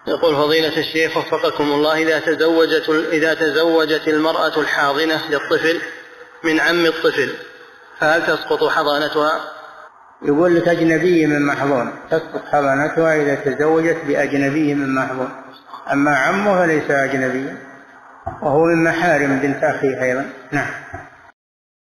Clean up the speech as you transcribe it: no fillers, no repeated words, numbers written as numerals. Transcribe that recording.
يقول فضيلة الشيخ وفقكم الله، إذا تزوجت المرأة الحاضنة للطفل من عم الطفل فهل تسقط حضانتها؟ يقول لك أجنبي من محظون، تسقط حضانتها إذا تزوجت بأجنبي من محظون، أما عمه فليس أجنبي وهو من محارم بنت أخيه أيضا. نعم.